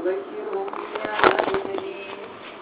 وبشرهم بعذاب أليم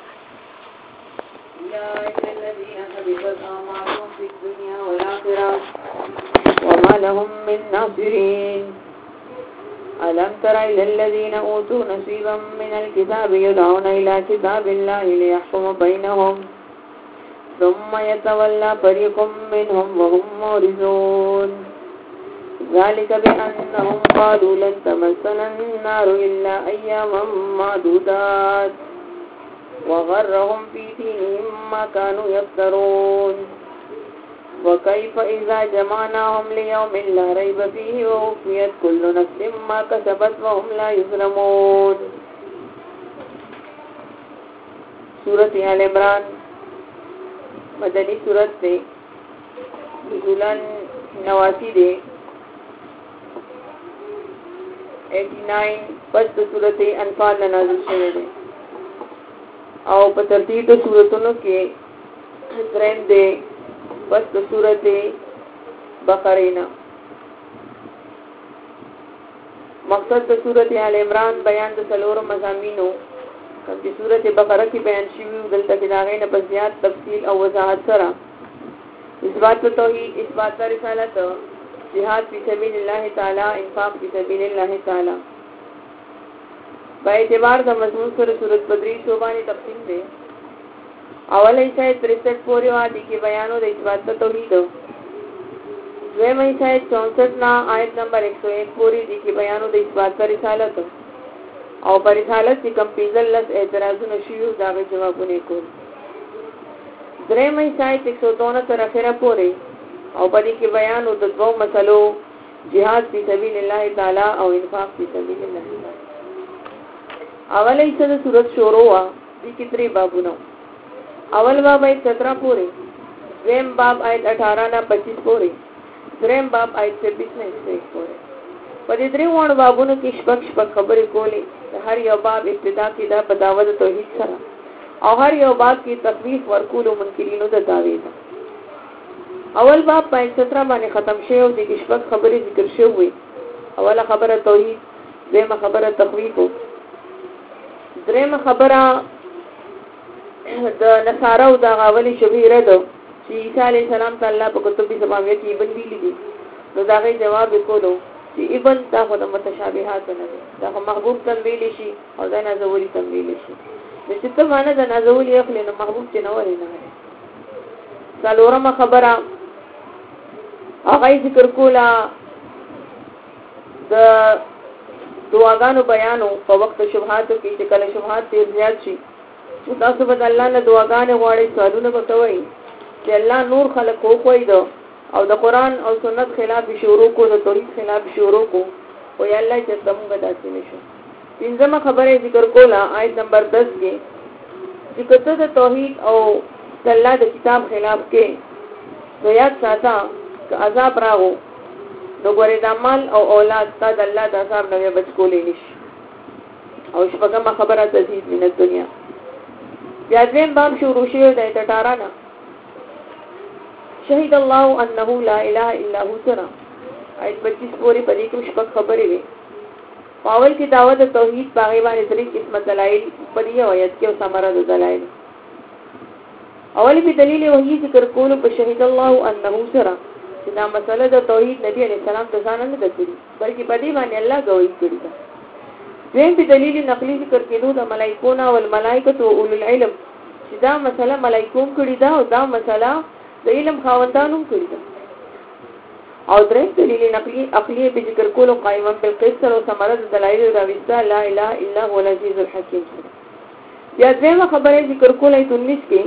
أولئك الذين حبطت أعمالهم في الدنيا والآخرة وما لهم من ناصرين ألم تر إلى الذين أوتوا نصيبا من الكتاب يدعون إلى كتاب الله ليحكم بينهم ثم يتولى فريق منهم وهم معرضون ذلك بأنهم قالوا لن تمسنا النار إلا أياما معدودات وغرهم في دينهم ما كانوا يفترون وكيف إذا جمعناهم ليوم لا ريب فيه ووفيت كل نفس ما كسبت وهم لا يظلمون. سورة آل عمران مدنی سورت دے نزولاً 89 دے 89 پس سورت انفال نازل شوه دے او په ترتیب د سورتونو کې دریم دے پس سورت بقره. مقصد د سورت آل عمران بیان د څلورو مضامینو کوم چې سورت بقره کې بیان شوی دلته کې داغې نه په زیات تفصیل او وضاحت سره اثبات توحید، اثبات رسالت، جهاد فی سبیل الله تعالی، انفاق فی سبیل الله تعالی. با اعتبار د مضمون سره سورت بدری شوبانی تقسیم ده. اول ایسا 63 پوری وادی کې بیانو د اثبات توحید. دویم ایسا 64 نا آیت نمبر 101 پوری دی کې بیانو د اثبات رسالت او پر رسالت چې کوم پیزلس اعتراضونه شیو داغه جوابونه کول. دریم ایسا 102 تر اخره پوری او په دې کې بیانو د دوه مسلو جهاد فی سبیل الله تعالی او انفاق فی سبیل الله تعالی. اول ایسا د سورۃ شورى وا دي کې 3 بابونه. اول باب آیت 17 پوری، دویم باب آیت 18 نا 25 پوری، دریم باب آیت 26 نا 21 پوری. په دې درې وړ بابونو کې شپږ خبرې کولې. هر یو باب ابتدا کې دا په دعوت توحید سره او هر یو باب کې تخفیف ورکول منکرینو د دعوی ده. اول باب په 17 باندې ختم شوی او د شپږ خبرې ذکر شوی. اوله خبره توحید، دیمه خبره تخفیف، دریمه خبره د نصارو د غاولي شبیره ده چې عیسی علی السلام تعالی په کتب سماویه کې ابن ویلي دي. نو دا غي جواب وکړو چې ابن دا خو د متشابهات نه دي، دا محبوب تنویل شي او دا نازولی تنویل شي. د چې ته باندې د نازولی اخلي نو محبوب چې نه وري نه. څلورمه خبره هغه ذکر کولا د دعاګانو بیانو په وخت شبهاتو کې چې کله شبهات ډیر زیات شي تاسو به الله نه دعاګانې غواړئ، سوالونه وکوي چې الله نور خلق کوی دو او د قران او سنت خلاف شروع کو، د توحید خلاف شروع کو او یا الله چې زموږ داسې نشو. پنځمه خبره ذکر کولا آیت نمبر 10 کې چې کته د توحید او د الله د کتاب خلاف کې نو یاد ساته چې عذاب راغو نو ګورې د مال او اولاد تا د الله د عذاب نه بچ کولې نشي. او شپږمه خبره تزيد من الدنيا. بیا دیم باب شروع شوی د 18 نه شهید الله انه لا اله الا هو سره آیت 25 پوری په دې کې شپږ خبرې وي. اول کې دعوت توحید باغی باندې درې قسمه دلایل په دې آیت کې او ثمره د دلایل. اول کې دلیل وحی ذکر کول په شهید الله انه سره چې دا مسله د توحید نبی علیہ السلام د ځان نه دکړي بلکې په دې باندې الله گواہی کړی ده. دویم په دلیل نقلی ذکر کېدو د ملائکونو او الملائکه او اولو العلم چې دا مسله ملائکوم کړی ده او دا مسله د علم خاوندانو کړی ده. او درې دلیل نقلی عقلی په ذکر کولو قائما بالقسط او ثمره د دلایل راوسته لا اله الا هو العزیز الحکیم. بیا دغه خبره ذکر کولای 19 کې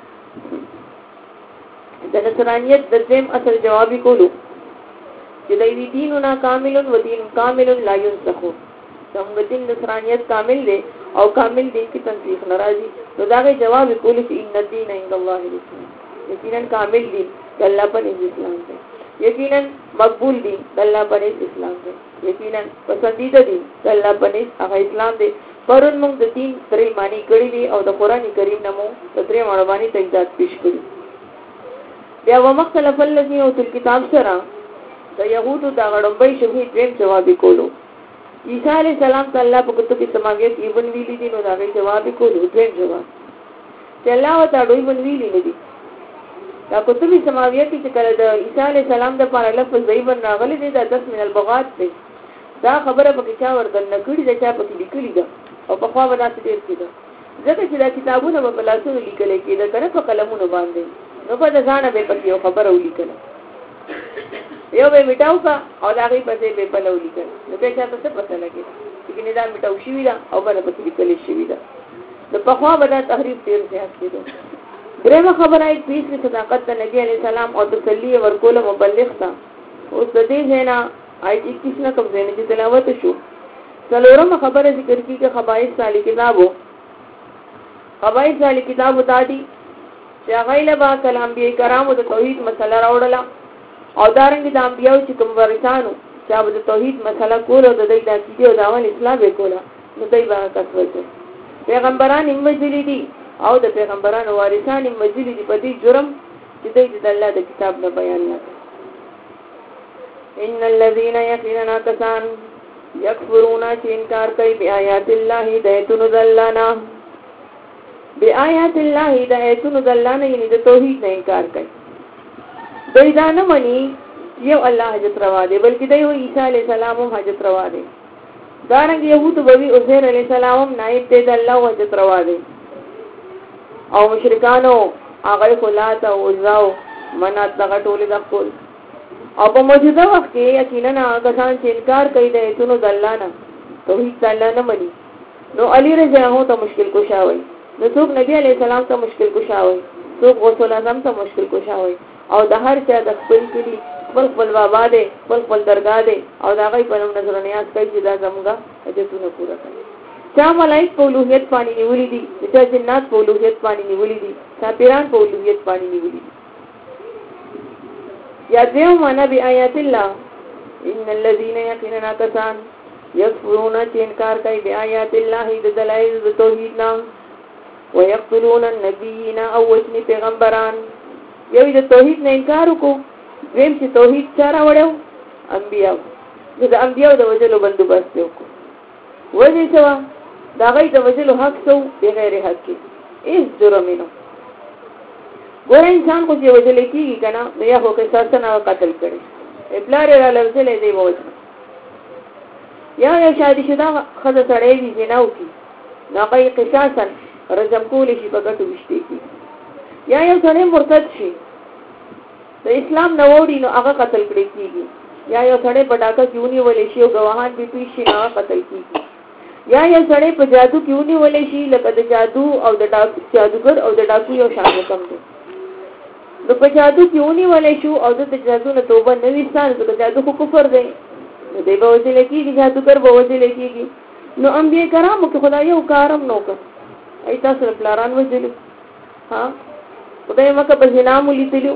د نصرانیت د دیم اصل جوابی کولو چې دوی دینونه کامل و دین کامل لا ينسخ. څنګه دین نصرانیت کامل دی او کامل دین کی تنسیخ ناراضي. نو دا غي جواب کولو چې ان الدین عند الله الاسلام. یقینا کامل دین الله پر اسلام دی، یقینا مقبول دین الله پر اسلام دی، یقینا پسندیده دین الله پر هغه اسلام دی. پرون موږ د دین درې معنی کړی دي او د قران کریم نمو د درې معنی باندې تجدید پیش کړی. بیا ومختلف الذين اوتوا الكتاب سره د يهودو دا غړمبې شوهي دریم جواب کولو عیسی علیہ السلام ته الله په کتب سماویت کې ون ویلي دي، نو دا غي جواب کولو دویم جواب چې الله وتا دوی ون ویلي نه دي. دا کتب سماویت چې کله د عیسی علیہ السلام د لپاره لفظ دی ون راغلي دي د 10 من البغات دی. دا خبره په چا ورته نکړي دا چا په لیکلي ده او په خوا ودا څه ډیر کیده ځکه چې دا کتابونه په لاسونو لیکل کېده کنه په قلمونو باندې، نو په ځانه به پکې یو خبره ولیکل یو به میټاو کا او دا غي په دې په لو لیکل نو به چا څه پته لګي چې نه دا میټاو شي دا او باندې پکې لیکل شي دا د په خوا ودا تحریف ډیر زیات کېده. درېمه خبره یې پیس کې صداقت د نبی عليه السلام او تسلی ورکول مبلغ تا اوس د دې ځنا آیت 21 نه کوم ځای نه تلاوت شو. څلورمه خبره ذکر کیږي خبائث سالی کتابو. خبائث سالی کتابو تادي چې غیله با کلام بي کرامو د توحید مسله راوړله او دارنګ د انبیو چې کوم ورثانو چې د توحید مسله کول او د دې د عقیده او د اسلام به کوله نو دوی به تاسو پیغمبران هم مجلي دي او د پیغمبرانو وارثان هم مجلي دي په دې جرم چې دوی د الله د کتاب نه بیان نه. ان الذين يقيننا كسان يكفرون چې انکار کوي بیاات الله دایتون ذلانا بیاات الله دایتون ذلانا یعنی د توحید نه انکار کوي. دوی دا نه مني یو الله حضرت روا دی بلکې دوی عیسی علیہ السلام هم حضرت روا دی. دارنګ يهود بوي عزير علیہ السلام نائب دی د الله حضرت روا دی او مشرکانو هغه خلات او عزاو منات دغه ټول د خپل او په موجوده وخت کې یقینا کسان چې انکار کوي د ایتونو د الله نه توحید الله نه مني نو علی رضی الله ته مشکل کوشاوي، نو څوک نبی علیہ السلام ته مشکل کوشاوي، څوک رسول اعظم ته مشکل کوشاوي او د هر چا د خپل کلی خپل بابا دی خپل درگاه دی او دا غي په نظر نیاز کوي چې دا زموږه اجازه پوره کړي. چا ملائک په اولوہیت باندې نیولې دي، چا جنات په اولوہیت باندې نیولې دي، چا پیران په اولوہیت باندې نیولې دي. یا دیو معنا بی آیات الله ان الذين يقيننا كسان يكفرون چې انکار کوي بی آیات الله د دلایل د توحید نه ويقتلون النبيين او وجني پیغمبران. یو د توحید نه انکار وکړو، دیم چې توحید چاره وړو انبیاء د انبیاء د وجلو بندوبست وکړو وجه سوا دا غي د وجلو حق سو بغیر حق هیڅ جرم نه. ګور انسان کو چې وجل کیږي کنه نو یا هو کې سرسنه قتل کړي ابلار را لوزلې دی وځه یا شادي شدا خزه سړې دي جناو کی ناقای قصاصا رجم کول شي په ګټو وشتي کی یا یو سړی مرتد شي د اسلام نو وړي نو هغه قتل کړي کیږي، یا یو سړی پټاکه کیونی ولې شي او غواهان به پیښ شي نو قتل کیږي، یا یو سړی په جادو کیونی ولې شي لکه د جادو او د جادوګر او د ډاکو یو شان کم دی. نو په جادو کیونی ولې شو او د جادو نه توبه نه وستان د جادو خو کفر دی نو دی به وځي لکېږي جادوګر به وځي لکېږي. نو انبیاء کرامو کې خدای یو کارم نو کړ ای تاسو پلاران وځلو ها خدای مکه په جنام لیدلو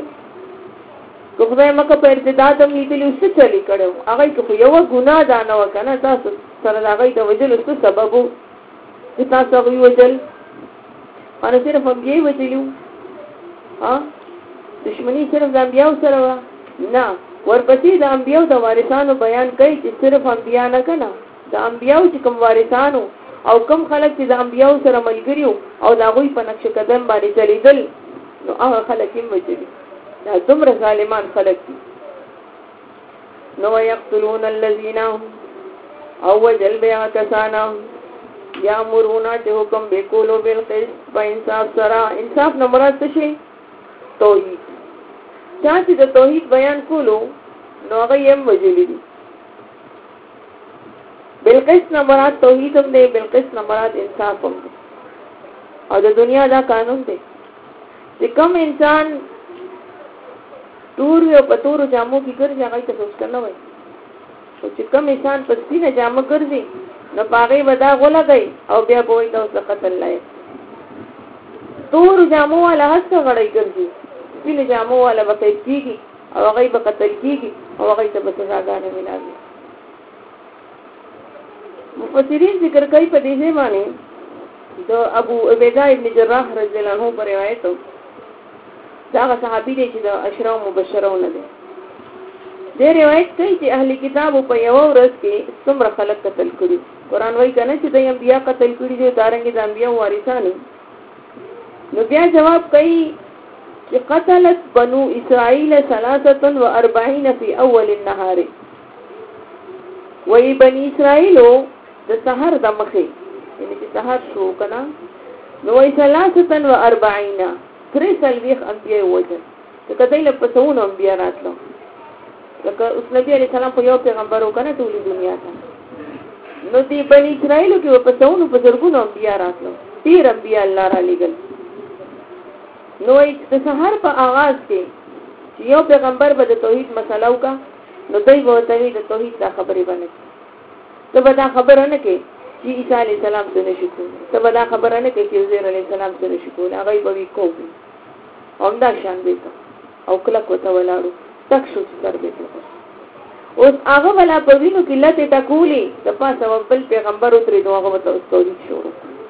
خدای مکه په ارتداد هم لیدلو څه چلی کړو هغه کې یو ګناه دا نه وکنه تاسو سره هغه د وجلو څه سبب وو چې تاسو هغه وجل انا صرف هم یې وجلو ها دشمنی صرف د انبیاء سره وا نه ورپسې د انبیاء د وارثانو بیان کوي چې صرف انبیاء نه کنه د انبیاء چې کوم وارثانو او کوم خلک چې د انبیاء سره ملګریو او دا غوي په نقش قدم باندې چلیدل نو هغه خلک یې وجلي دا دومره ظالمان خلک دي. نو یقتلون الذین او وجل بیا کسانا یامرون چې حکم وکولو بالقسط په انصاف سره. انصاف نه مراد څه شي؟ توحید. چې د توحید بیان کولو نو هغه یې وجلي دي. بالقسط نه مراد توحید هم دی، بالقسط نه مراد انصاف هم دی. او د دنیا دا قانون دی چې کوم انسان تور یو پتور جامو کی ګرځي هغه ته سوچ کنه وای او چې کوم انسان په سپینه جامه ګرځي نو باغې ودا غولګي او بیا به وي تاسو قتل لای. تور جامو والا هڅه غړی ګرځي سپینه جامو والا وکړي کیږي او هغه به قتل کیږي او هغه ته به سزاګانې ملایي. مفسرین ذکر کوي په دې باندې د ابو عبیده ابن جراح رضی الله عنه پر روایت دا صحابي دی چې د اشراو مبشرون دي دې روایت کوي چې اهلي کتابو په یو ورځ کې څومره خلک قتل کړي. قرآن وایي کنه چې د انبیا قتل کړي دي دارنګ د انبیا وارثانو. نو بیا جواب کوي چې قتلت بنو اسرائیل 43 فی اول النهار. وی بنی اسرائیلو د سحر د مخه یعنی چې سحر شو کنه نو وی 43 30 انبیا وجه ته کله له پسونو انبیا راتلو لکه اوس نبی علی سلام په یو پیغمبر وکنه ټولې دنیا ته نو دی بنی اسرائیلو کې په پسونو په زرګونو انبیا راتلو 13 انبیا الله را لګل. نو د سحر په آغاز کې چې یو پیغمبر به د توحید مسله وکا نو دوی ورته د توحید دا خبرې باندې ته به دا خبره نه کې چې عیسی علی السلام څنګه شکو ته به دا خبره نه کې چې عزیر علی السلام څنګه شکو هغه به وی کوي همدا شان دی او کله کوته ولاړو تک شو چې تر دې اوس هغه ولا په وینو کې لته ټکولي د پاسه بل پیغمبر وتري دوه هغه ته توحید شروع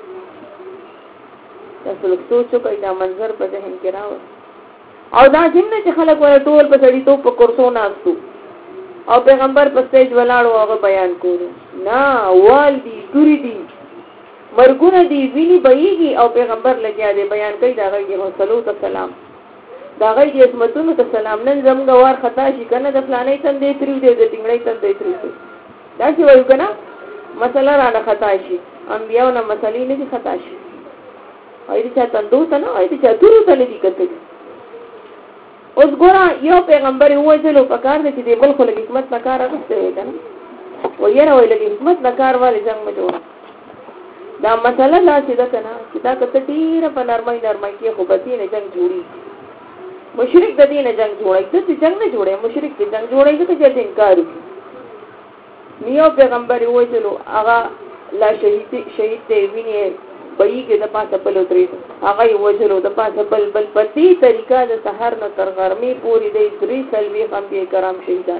تاسو له سوچو کوي دا منظر په ذهن کې راو او دا څنګه چې خلک ور ټول په سړی ته په کورسو ناستو او پیغمبر په سټیج ولاړو هغه بیان کولو نه والدي ګوري دي مرګونه دي ویني بهيږي او پیغمبر لګیا دی بیان کوي دا غي رسول سلام دا غي عصمتونو ته سلام نن زموږ وار خطا شي کنه د فلانې تندې تریو دی د ټینګړې تندې تریو دا چې وایو کنه مسله را نه خطا شي انبیاء نه مسلې نه دي خطا شي اې چې تندو ته نه اې چې تورو ته نه دي کته اوس ګورا یو پیغمبر وځلو په کار دي چې د بل خلک حکمت نه کار راغسته وي کنه وایره ویل حکمت نه کار والي څنګه جوړ دا مسله لا چې دا کنه چې دا کته ډیر په نرمۍ کې خو به دې نه جنگ جوړي مشرک د دې نه جنگ جوړي ته جنگ نه جوړي مشرک دې جنگ جوړي ته چې انکار وکړي نیو پیغمبر وځلو هغه لا شهید دی ویني بېګه د پاسه بل وتري هغه وځلو د پاسه بل په دې طریقه د سحر نه تر غرمې پورې د 3 سلوي انبیاء کرام شهیدان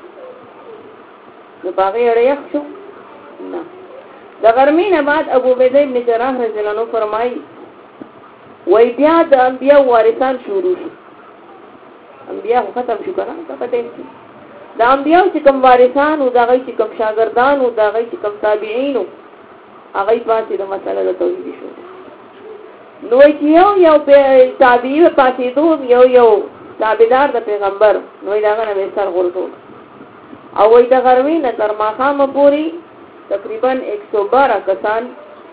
نو باغې اړه شو نه د غرمې نه بعد ابو عبیده ابن جراح رضی الله عنه فرمایي وای بیا د انبیاء وارثان شروع شو انبیاء ختم شو کنه دا پته نه د انبیاء چې کوم وارثان او دا غي چې کوم شاګردان او دا غي چې کوم تابعین هغه پاتې د مسله د توحید شو نو یو تابعی پاتې دوه یو تابعدار د پیغمبر نو دا غنه به سر غلطو او وای د غرمې نه تر ماخامه پوری تقریبا 112 کسان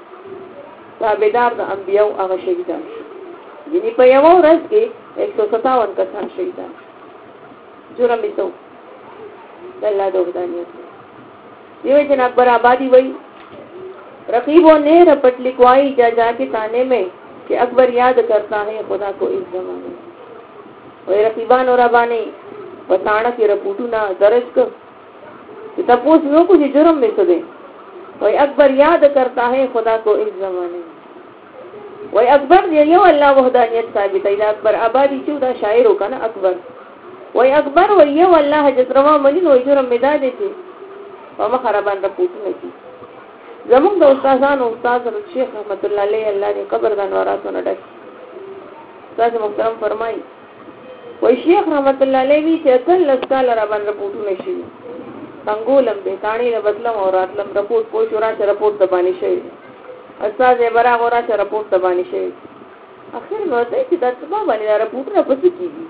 تابعدار د انبیاء هغه شهیدان یعنی په یو ورځ کې 157 کسان شهیدان جرم یې تو الله دوغدانیت یہ جناب پر آبادی وئی رقیبوں نے رپٹ لکھوائی جا کے تانے میں کہ اکبر یاد کرتا ہے خدا کو اس زمانے وہی رقیبان اور ابانے وطانا کی رپوٹو نہ درج کر تپوس میں کچھ جرم میں سدے وہی اکبر یاد کرتا ہے خدا کو اس زمانے وہی اکبر یو اللہ وحدانیت ثابت ہے اکبر آبادی چودہ شاعر ہوگا نا اکبر وہی اکبر وہی یو اللہ حضرت روا منی وہی جرم میں دا دیتے وما خرابان رپوٹو نہ کی زمون د استادانو استاد شیخ رحمت الله علیه الله دې قبر د نوراتونو ډک استاد محترم فرمایي وای شیخ رحمت الله علیه وی چې اصل لسکال را باندې رپورټ نشي څنګهولم دې کانی له بدلم او راتلم رپورټ کو شورا چې رپورټ ته باندې شي استاد یې برا غورا چې رپورټ ته باندې شي اخر ورته چې د تبا باندې رپورټ را پس کیږي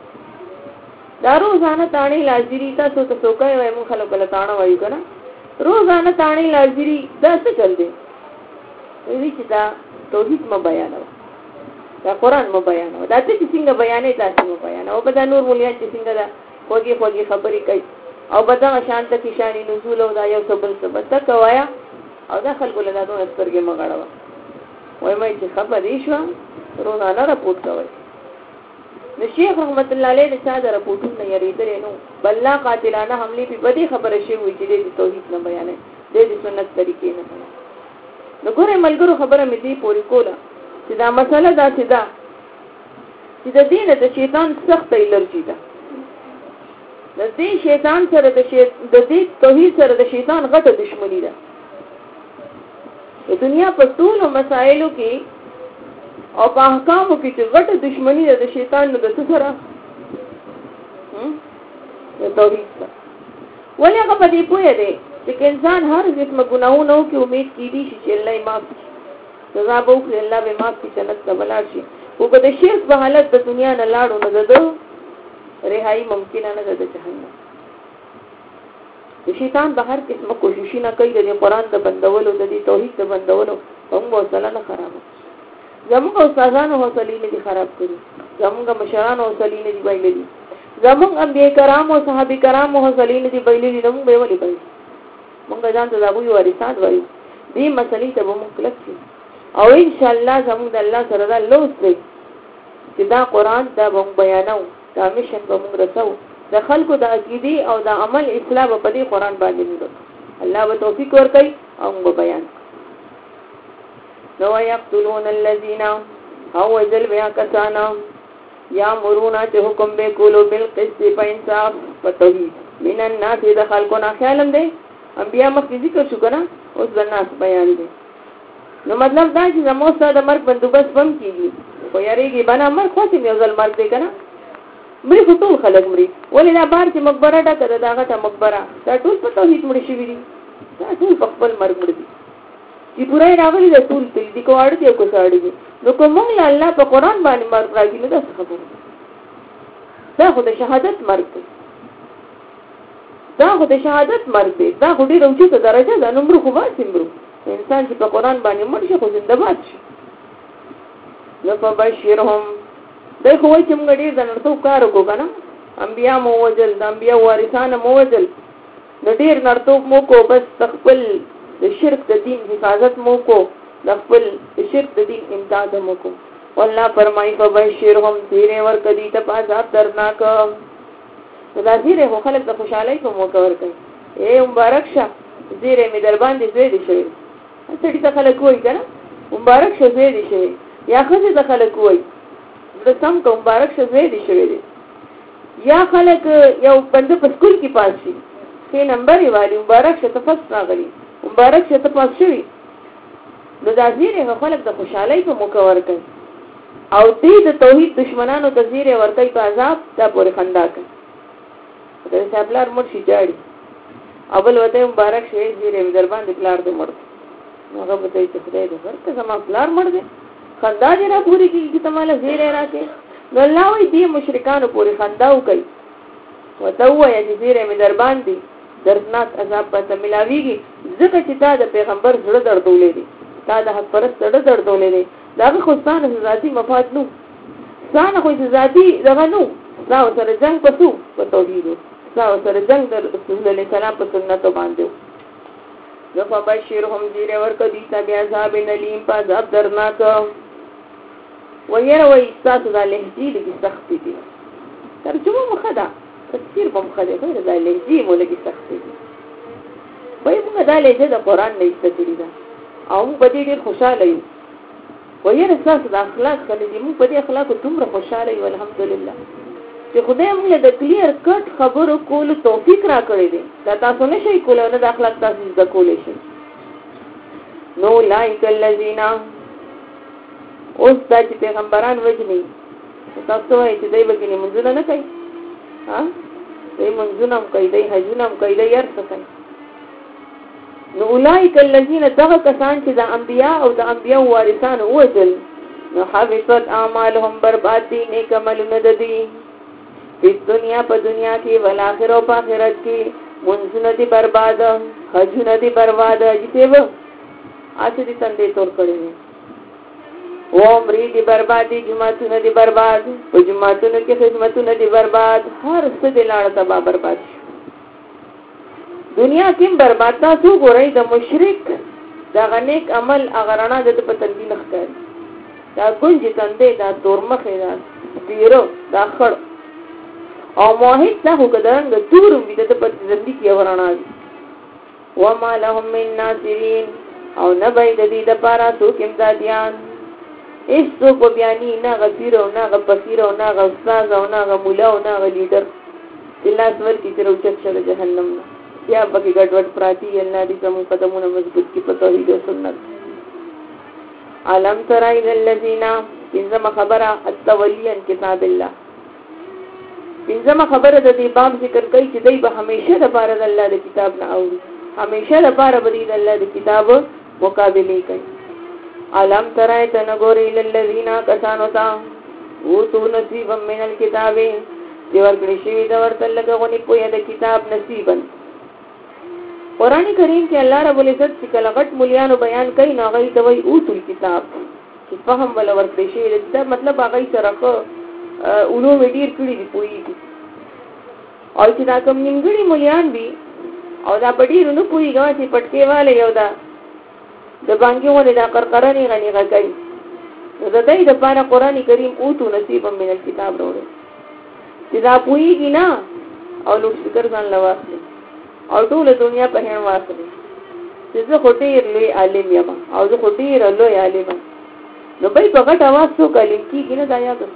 دارو ځانه تانی لاجری تاسو ته څوکای وای مون خلک له تانه وایو کنه روزانه تانی لاجری دا څه چل دی وی چې دا توحید مو بیانو دا قران مو بیانو دا چې څنګه بیانې تاسو مو بیانو او په دا نور مولیا چې څنګه دا خوږی خبرې کوي او په دا شانت کې شانی نزول او دا یو څه بل څه بس کوایا او دا خلکو له دا دوه سترګې مغړوا وای مې چې خبرې شو روزانه راپورټ کوي شیخ رحمت الله علیه د چا د رپورټونو یریدل نو بل لا قاتلانه حمله په بدی خبره شي وي چې د توحید نه بیانې د سنت طریقې نه نو ګوره ملګرو خبره مې دی پوری کوله چې دا مسله دا چې د دین د شیطان سخت الرجی ده د دې شیطان سره د دې توحید سره د شیطان غټه دښمنی ده د دنیا په ټولو مسایلو کې او په احکامو کې چې غټه دښمنی ده د شیطان نو د څه سره توحید سره. ولې هغه په دې پوهه دی چې انسان هر قسمه ګناهونه کوي امید کیږي چې الله یې معاف کړي سزا به وکړي الله به معاف کړي جنت ته ولاړ شي او په دې شرک په حالت د دنیا نه لاړو نه ده رهایی ممکن نه ده د جهنم. شیطان به هر قسمه کوششونه کوي د قرآن د بندولو د دې توحید د بندولو هم حوصله نه خرابه. زموږ استادانو حوصله نه دي خراب کړي، زموږ مشرانو حوصله نه دي بایللي، زموږ انبیاء کرام او صحابه کرام حوصله نه دي بایللي، نو به ولي بایللي. موږ ځان ته دغه وارثان وایو. دې مسلې ته به موږ کلک شو او ان شاء الله زموږ د الله سره دا لوست دی چې دا قرآن دا به بیانو، دا مشن به موږ رسو، د خلکو د عقیدې او د عمل اصلاح په دې قرآن باندې موږ الله به توفیق ورکړي او موږ بیان نو یقتلون الذین او ذل بیا کسانا یامرون چې حکم به کولو بالقسط په انصاف په توحید من الناس د خلکو نه خیالم دی انبیا مخکې ذکر شو کنه اوس د ناس بیان دی. نو مطلب دا چې زموږ سره د مرګ بندوبست بم کیږي خو یریږي بنا مرګ خو چې یو ځل مرګ دی کنه مړي خو ټول خلک مري. ولې دا بار چې مقبره ډکه ده دا غټه مقبره دا ټول په توحید مړي شوي دي، دا ټول په خپل مرګ مړي دي چې پوره راغلي د ټول تل دي کو اړ دي او کو ساړي دي. نو کوم الله په قرآن باندې مرګ راځي نو دا څه خبره دا خو د شهادت مرګ دی، دا خو د شهادت مرګ دی، دا خو ډېر اوچته درجه ده. نو مړو خو باسي مړو انسان چې په قرآن باندې مړ شي خو زنده باد شي. نو فبشرهم دای خو وایي چې موږ ډېر د نړتوب کار وکړو که نه انبیا مو وجل د انبیا وارثانه مو وجل نو ډېر نړتوب مو کو بس د خپل د شرک د دین حفاظت مو کو د خپل د شرک د دین امداد مو کو. والله فرمایي فبشرهم زیری ورکړه دوی ته په عذاب دردناک. نو دا زیری خو خلک د خوشحالۍ په موقع ورکوي. ای مبارک شه زیری مې در باندې زوی دې شوی سړي ته خلک وایي که نه مبارک شه زوی دې شوی یا ښځې ته خلک وایي د سم که مبارک شه زوی دې شوی دی یا خلک یو بنده په سکول کې پاس شي ښې نمبر یې والي مبارک شه ته فسټ راغلي مبارک شه ته پاس شوي. نو دا زیری خلک د خوشحالۍ په موقع ورکوي او دې د توحید دشمنانو ته زیری ورکوي په عذاب دا پورې خندا کوي. د صاحب پلار مړ شي جاړي او بل ورته مبارک شه زیری مې در باندې پلار دې مړ نو هغه به ته خدای دې ورته زما پلار مړ دی خندا دې را پوری کیږي ته مال زیری راکې. نو الله وایي دې مشرکانو پورې خندا وکړي ورته ووایه چې زیری مې در باندې دردناک عذاب به ته ملاویږي ځکه چې تا د پیغمبر زړه دردولی دی، تا د حق پرست زړه دردولی دی. د هغه خو ستا نه ذاتي مفاد نو ستا نه خو ذاتي دغه نو ستا ورسره جنګ په څو په توحید و ستا ورسره جنګ د رسول الله سلام په سنتو باندې و. نو فبشرهم زیری ورکړه دوی ته بعذاب الیم په عذاب دردناک. ویره وایي ستاسو دا لهجې لږې سختې دي ترجمه مخه ده تفسیر به مخه دی خو دا لهجې مو لږې سختې دي. وایي موږ دا لهجه د قرآن نه ایسته کړې ده او موږ په دې ډېر خوشحاله یو. ویره ستاسو د اخلاق ښه نه دي موږ په دې اخلاقو دومره خوشحاله یو الحمدلله چې خدای موږ له د کلیر کټ خبرو کولو توفیق را کړی دی. دا تاسو نه شئ کولی نه د اخلاق تاسو زده کولی شئ. نو اولئک الذین اوس دا چې پیغمبران وژني تاسو وایئ چې دی وژني منځونه نه کوي دی منځونه هم کوي دی حجونه هم کوي دی هر څه کوي. نو اولئک الذین دغه کسان چې د انبیا او د انبیا وارثانو وژل نو حبطت اعمالهم برباد دي نیک عملونه د دوی په دنیا په دنیا کې ولآخرت او په آخرت کې منځونه دي برباد حجونه دي برباد چې به اته دي تندې تور کړی و عمرې دي برباد دي جماعتونه دي برباد په جماعتونو کې خدمتونه دي برباد هر څه دي لاړه تبا برباد دنیا کې برباد. تاسو ګورئ د مشرک دا غنیک عمل اغرانا د په تندې نه ښکاري دا ګونجې تندې دا تورمخې دا پیرو دا خړ او موحد دا خو کدرنګ تورم وي د په تندې کې اغرانا دي. وما لهم من ناصرین او نه به د دې لپاره څوک امدادیان هیڅ څوک بیاني نه غفیر او نه غفقیر او نه استاد او نه مولا او نه لیډر الا سور کی تر اوچت شل جهنم نه یا بګي ګډوډ پراتی الله دې کوم قدمونه مضبوط کی په توحید او سنت. علم ترى الى الذين انما خبر التولي عن كتاب الله پنځمه خبره د دې باب ذکر کوي چې دوی به همیشه د پاره د الله د کتاب نه اوري، همیشه د پاره به د الله د کتاب مقابله کوي. علم ترای تنګوري للذین کسانو تا او تو نصیب من الكتاب چې ورکړي شي دا ورته لګونی په د کتاب نصیبن. قرآن کریم کې الله رب العزت چې کله غټ مليانو بیان کوي نو غي دوی اوتل کتاب چې فهم ولا ورکړي شي دا مطلب هغه سره کو علوم ډیر کړی دی پوي دي او چې دا کوم نیمګړي مليان دي او دا پډیر نو پوي غوا چې پټکي والے یو دا د بانګیونه دا قرقرانی غنی غږی نو د دې د پاره قرآن کریم اوتو نصیب من الكتاب وروړي چې دا پويږي نه او لوټ فکر ځان لواسي او ټول دنیا په هر واسي چې زه خټیر لوی عالم یم او زه خټیر لوی عالم نو به په غټ आवाज سو کلم کیږي نه دا یا څه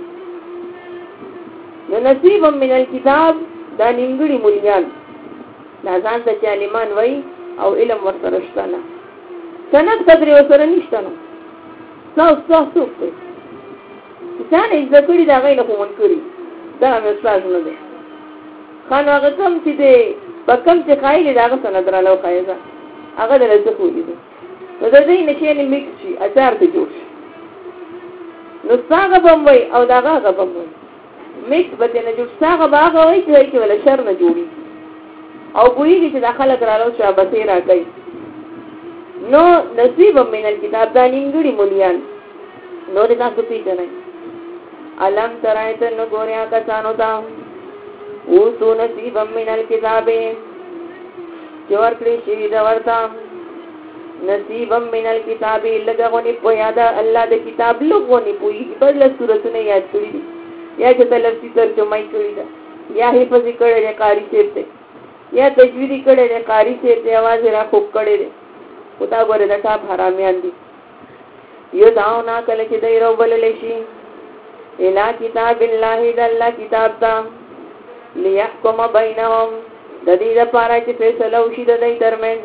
نو نصیب من الكتاب دا نیمګړي مليان دا ځان ته عالمان وای او علم ورسره شته نه سند قدر ورسره نشته نو تاسو څه ځان یې ذکرې دا غي نه کوم کړی دا مې څه نه ده خان هغه کوم چې دې په کوم چې خایله دا څنګه درالو خایزه هغه دلته خولې ده نو د دې نشي نه میکس شي اچار ته جوړ شي نو څنګه بموي او دا هغه بموي میکس به نه جوړ څنګه باغ وای چې ولا شر نه جوړي او ګویږي چې داخله درالو شو به راځي نو نصیب من الكتاب دا نیمګړي مليان نو دې تاسو پیژنئ علم ترایت نو ګوریا کسانو ته او تو نصیب من الكتاب جوړ کړی شي دا ورته نصیب من الكتاب لګونی په یاد الله د کتاب لګونی پوي بدل سورته یاد کړی یا چې تلفظي ترجمه کړی دا یا حفظ کړی دی قاری ته یا تجوید کړی دی قاری ته आवाज را خوب کړی دی خدا ګوره دا ټاپ حرامیان دي یو داو نا کله چې دای رو بلل شي الا کتاب الله د الله کتاب تا ليحكم بينهم د دې لپاره چې فیصله وشي د دې ترمنځ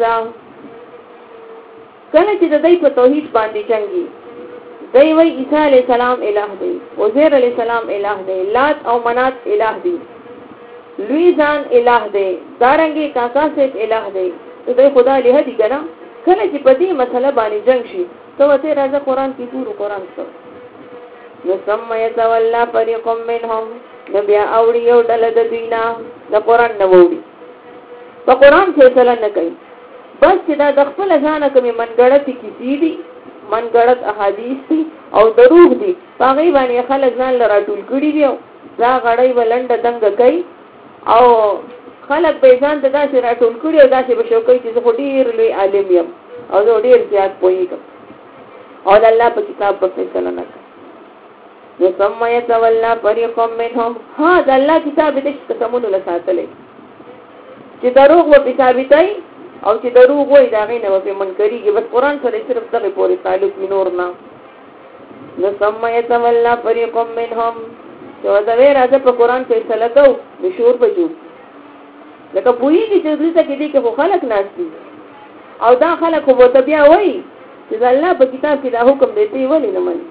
کله چې د دې په توحید باندې چنګي دی وی عیسی علی السلام الہ دی عزیر علی السلام الہ دی لات او منات الہ دی لوی ځان الہ دی دارنګي کاکا سے الہ دی دوی خدا له دې کنه کله چې په دې مسله باندې جنگ شي ته وته راځه قران کې ټول قران څه نو سم يتولى فريق منهم نبیا اوړي یو ډله د دینا د قران نه ووري په قران فیصله نه کوي بس چې دا د خپل ځان کومي منګړت کیسې دي منګړت احادیث دي او دروغ دي هغه باندې خلک ځان لرا ټول کړي دي دا غړی ولند دنګ کوي او خلک به ځان ته داسې راټول کړي او داسې به شوکې چې زه ډیر لوی عالم یم او زه ډیر زیات پوهیږم او الله په کتاب په فیصله نه کوي نو ثم يتولى فريق منهم ها د الله کتاب دې قسمونه لساتلې چې دروغ و ثابتای او چې دروغ وای دا غینه و په منکریږي بس قران سره صرف دغه پورې تعلق نور نه نو ثم يتولى فريق منهم چې دا وی راځه په قران فیصله کو مشهور بجو لکه پوېږي چې دلته کې دي کې خلک ناشتي او دا خلک وو ته بیا وای چې الله په کتاب کې دا حکم دی ولې نه مني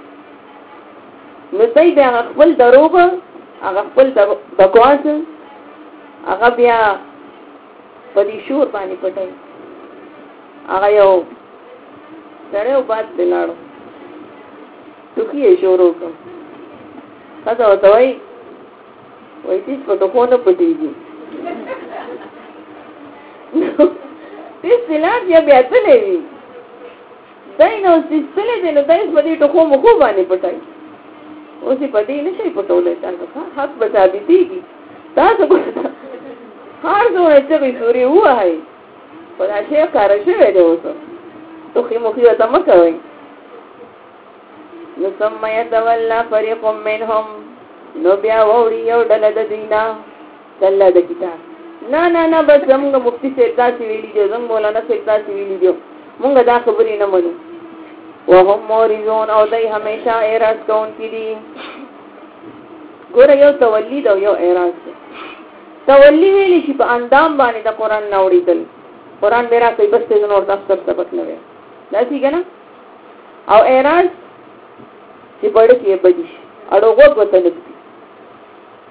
نو دای بیا خپل دروغ هغه خپل بکواس هغه بیا په دې شور باندې پټای هغه یو سره وبات دلاړو ټوکی یې شروع وکړ دا وته وای چې په ټکونه پټیږي دې سلام بیا تلې وي دای نو سلسله دې نو دای په دې ټکو مخ باندې پټای اوسې په دې نشي پټولې څنګه حق بچا دي تاسو هر څومره چې سوري وای په دا شی کار شوی دی اوس ته خې مخې ته مکوي نو ثم يتولى فريق منهم نو بیا ووري یو ډله د دینا الله د کتاب نه بس زموږ مفتي صاحب تاسو ویلي دي زموږ مولانا صاحب تاسو ویلي دي موږ دا خبرې نه منو وهم مورزون او دای همیشه اعراض کون کی دي ګوره یو تولید او یو اعراض تولی ویلی شي په اندام باندې د قران نوړیدل قران ډیره کوي بس ته نور تاسو سبق نه وي دا څنګه نه او اعراض چې پړ کې بجش اړو وګ وته نه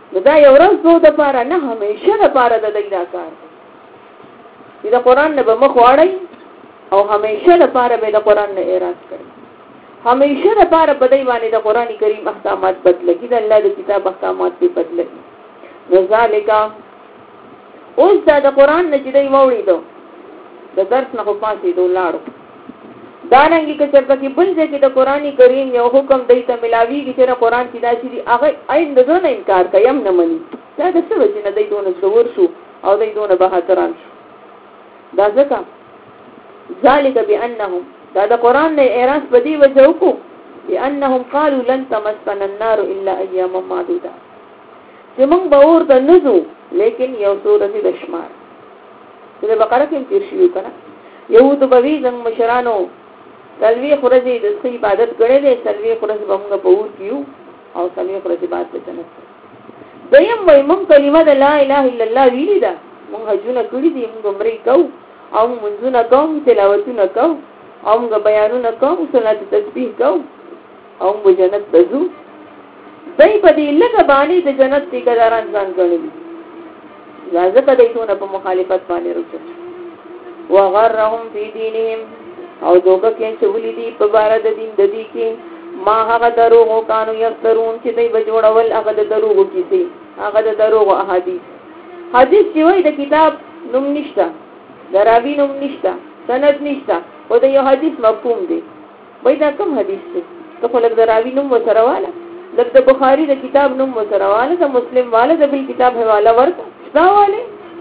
دا یو ورځ دوه د پاره نه همیشه د پاره د دې دا کار دی دا قران نه به مخ واړی او همیشه د پاره به د قران نه اعتراض کوي همیشه د پاره په دې باندې د قران کریم احکامات بدلږي د الله د کتاب احکامات په بدلږي ذالک اوس دا د قران نه چې دی ووري دو د درس نه په پاسې دو لاړو دا رنګي که چرته کې بل ځای کې د قران کریم یو حکم دی ته ملاویږي چې قران کې دا چې هغه عین د نه انکار کوي هم نه مني دا د څه وجه نه دی دونه شعور شو او دی دونه بهادران شو دا ځکه ذالک بانهم دا د قران نه اعتراض په دې وجه وکړو بانهم قالوا لن تمسنا النار الا اياما معدوده چې موږ به ورته نزو لیکن یو سورې د شمار د بقره کې تیر شوی کنه یهود بوي زنګ مشرانو سلوی خورجی د سې عبادت کړي دي سلوی خورج بمغه په ور کیو او سلوی خورج عبادت جنت دیم وای موږ کلمه د لا اله الا الله ویلی دا موږ حجونه کړی دي موږ عمرې کو او منځونه کوم تلاوتونه کو او موږ بیانونه کوم صلات تسبیح کو او موږ جنت بزو دای په دې لکه باندې د جنت تی ګداران ځان غړي لازم دې ته په مخالفت باندې رچو وغرهم فی دینهم او دوکه کې چې ولې دي په بار د دین د دې کې ما هغه دروغ کانو یفترون چې دوی بجوړول هغه د دروغ کیسې هغه د دروغ احادیث حدیث چې وای د کتاب نوم نشته دراوی نوم نشته سند نشته او د یو حدیث مفهوم دی وای دا کوم حدیث دی ته خلک دراوی نوم وسره واله د بخاری د کتاب نوم وسره واله د مسلم واله د بل کتاب حواله ورته دا واله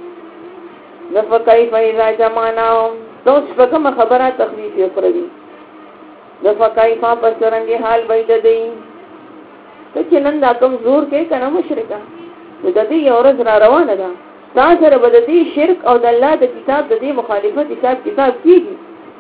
نفقای فیضا جمعناهم دوست فکم خبره تخلیف اخروی نفقای فا پسرنگی حال بید دی تو چنن دا کم زور کے کنا مشرکا دا دی یورز را روانه دا تا سر بد دی شرک او د الله د کتاب د دی مخالفت حساب کتاب کیږي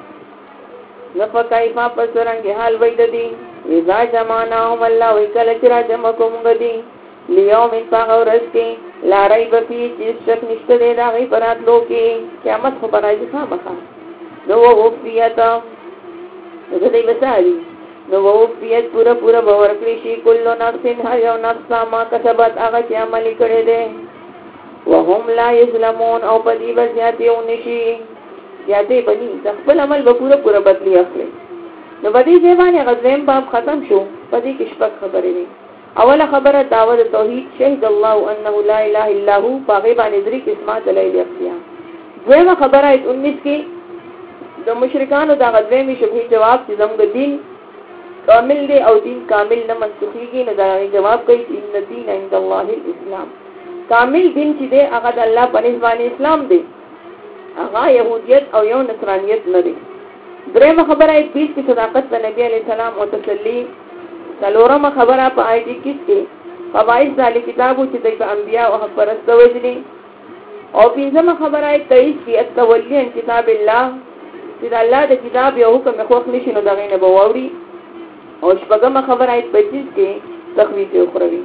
نفقای فا پسرنگی حال بید دی اذا جمعناهم الله وکل چرا جمع کوم غدی لیوم فاغورس کی لا ریب فی چیز شک نشته دی دا غی پرات لو کی قیامت خو برای خامخا نو وفیتا نو دې مثالی نو وفیت پورا باور کړی شي کله نفس هر یو نفس ما کسبت هغه چې عمل کړی دی وهم لا یظلمون او پدی بزیاتی ونشي یاته بنی خپل عمل به پورا بدلی اخلي نو بدی ځوانه غزم باب ختم شو پدی کې شپږ خبرې دي اوله خبره دعوت توحید شهد الله انه لا اله الا هو فغیب عن ذکر اسماء دلائل اختیار دویمه خبره 19 کې د مشرکانو دا غوېمې شبهه جواب چې زموږ دین کامل دی او دین کامل نه منسوخيږي نه دا جواب کوي ان الدين عند الله الاسلام کامل دین چې دی هغه د الله په نسبت اسلام دی هغه يهوديت او یو نصرانيت نه دی درېمه خبره 20 کې صداقت د نبی عليه السلام او تسلی څلورمه خبره په آیت 21 کې فوائد د کتابو چې د انبیا او حق پرست وجني او پنځمه خبره 23 کې التولی عن کتاب الله چې الله د کتاب یو حکم خوښ نشي نو دغه نه بووري او شپږمه خبره 25 کې تخویف اخروی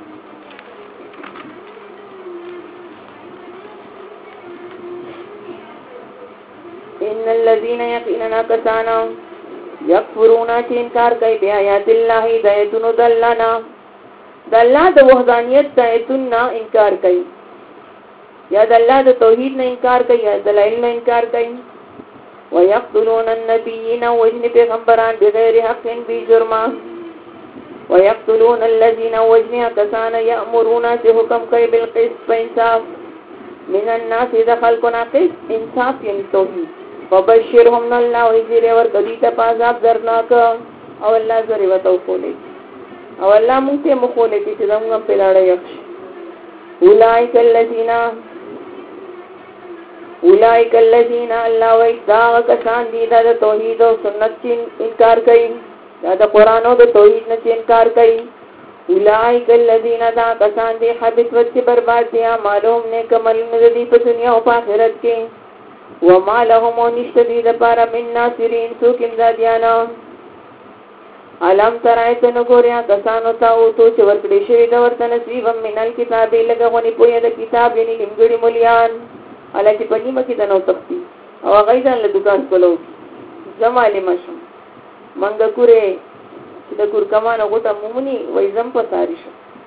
ان الذين يقيننا كسانا يكفرون انکار کوي بیا آیات الله دایتونو دلانا دلا د وحدانیت دایتونو انکار کوي یا د الله د توحید نه انکار کوي یا دلایل نه انکار کوي ويقتلون النبيين وجن پیغمبران بغیر حق بجرم ويقتلون الذين وجن كسان يأمرون حكم کوي بالقسط انصاف من الناس دخلنا قسط انصاف یعنی توحید وبشرهم الله ويذير ورقدي تپازاب درناک او الله زری وتوفولې او الله مونږ ته مخولې چې زموږ په لړ یخ اولئک الذين الله ويدا کسان دي د توحید او سنت چې انکار کوي دا قرآن او د توحید نه انکار کوي اولئک الذين دا کسان دي حبطت برباد دي معلوم نه کمل ندي په دنیا او آخرت کې وما لهم ونشتدید پارا من ناصرین سوک امدادیانا علم ترائیت نگوریا کسانو تاو تو چه ورکڑی شوی دا ورطا نصیبا من الكتابی لگا غنی پویا دا کتاب یعنی نمگڑی ملیان علا چه پنی مکی دا نو تختی او غیدان لدکان کلو زمالی مشم منگا کوره چه دا کور کمانا غوطا مومنی ویزم پساری شو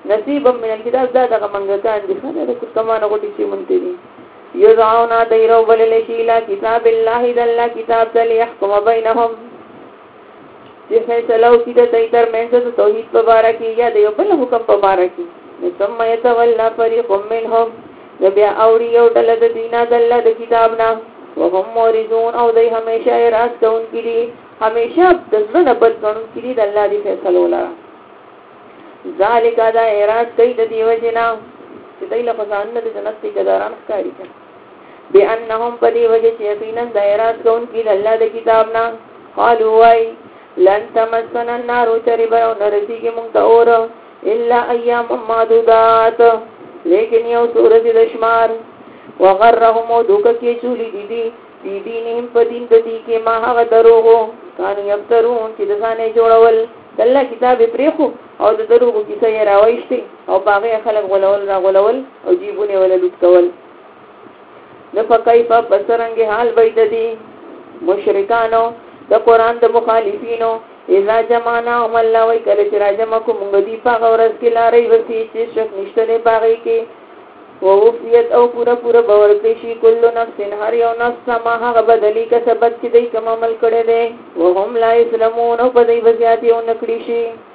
نصیب من الكتاب دا دغه منګکان دي خنه د کمانه غټي چې مونته دي یذعون دیرو وللشیلا کتاب الله دل کتاب تل يحكم بينهم چې فیصلو کې د تر منځ توحید په باره کې یا د یو بل حکم په باره کې ثم يتولى فريق منهم بیا اوړي یو ډله د دینه دل د کتاب نه وهم مورزون او دای همیشه راز کون کړي همیشه د زړه بد کون کړي د الله دی فیصلو لاره ذالک دا اراز کوي د دیو جنا چې دای له فزان د جنت کې ګداران ښکاری کړي بانهم بدی وجه چې یقینا د اراز کون کړي د الله د کتاب نه قالوا وای لن تمسنا النار تربا ونرسیږي مونږ ته اور الا ايام معدودات لیکن یو سورۃ دشمار وغرهم دوک کې چولی دي دینهم په دین د دې کې ما هغه دروغو کانو یفترون چې د ځانې جوړول الله کتاب پریخو او د دروغو کیسه یې راوښتي او باغې خلک غولول او جیبونه ولا لوټ کول د فکیفه پسرنګ حال بيد دي مشرکانو د قران د مخالفینو اذا جمعنا هم الله وی کله چې راجمع کو مونږ دی په اورس کې لارې وسی چې شک نشته نه باغې کې ووفیت او پورا باور کې شي کله نفس هر یو نفس ما هغه بدلی کسبت چې دای کوم عمل کړي دي وهم لا اسلمون او په دې وضعیت یو نکړي شي